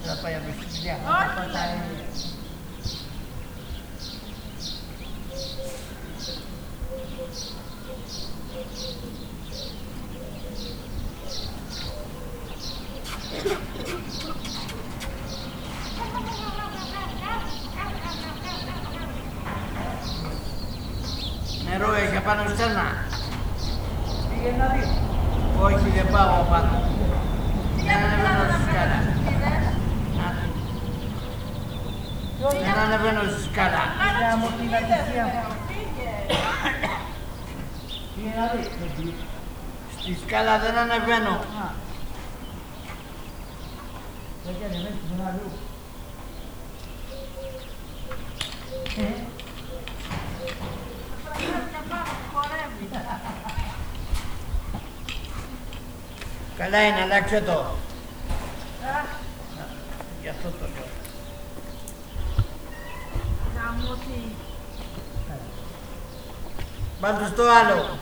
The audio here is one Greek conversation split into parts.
Θα πάει από τη δουλειά. Νερό έχει απάνω στέρνα. Πήγαινε να δει. Όχι, δεν πάω απάνω. Δεν ανεβαίνω στη σκάλα. Δεν ανεβαίνω στη σκάλα. Είδα μου την ατυχία μου. Πήγαινε να δει. Στη σκάλα δεν ανεβαίνω. Δεν και ανεβαίνεις στον αλλού. Καλά είναι, αλλάξε το. Γι' αυτό το λέω. Βάλτε στο άλλο.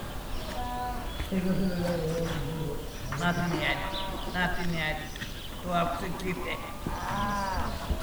Να την άλλη. Να την άλλη. Το αψεκίτε.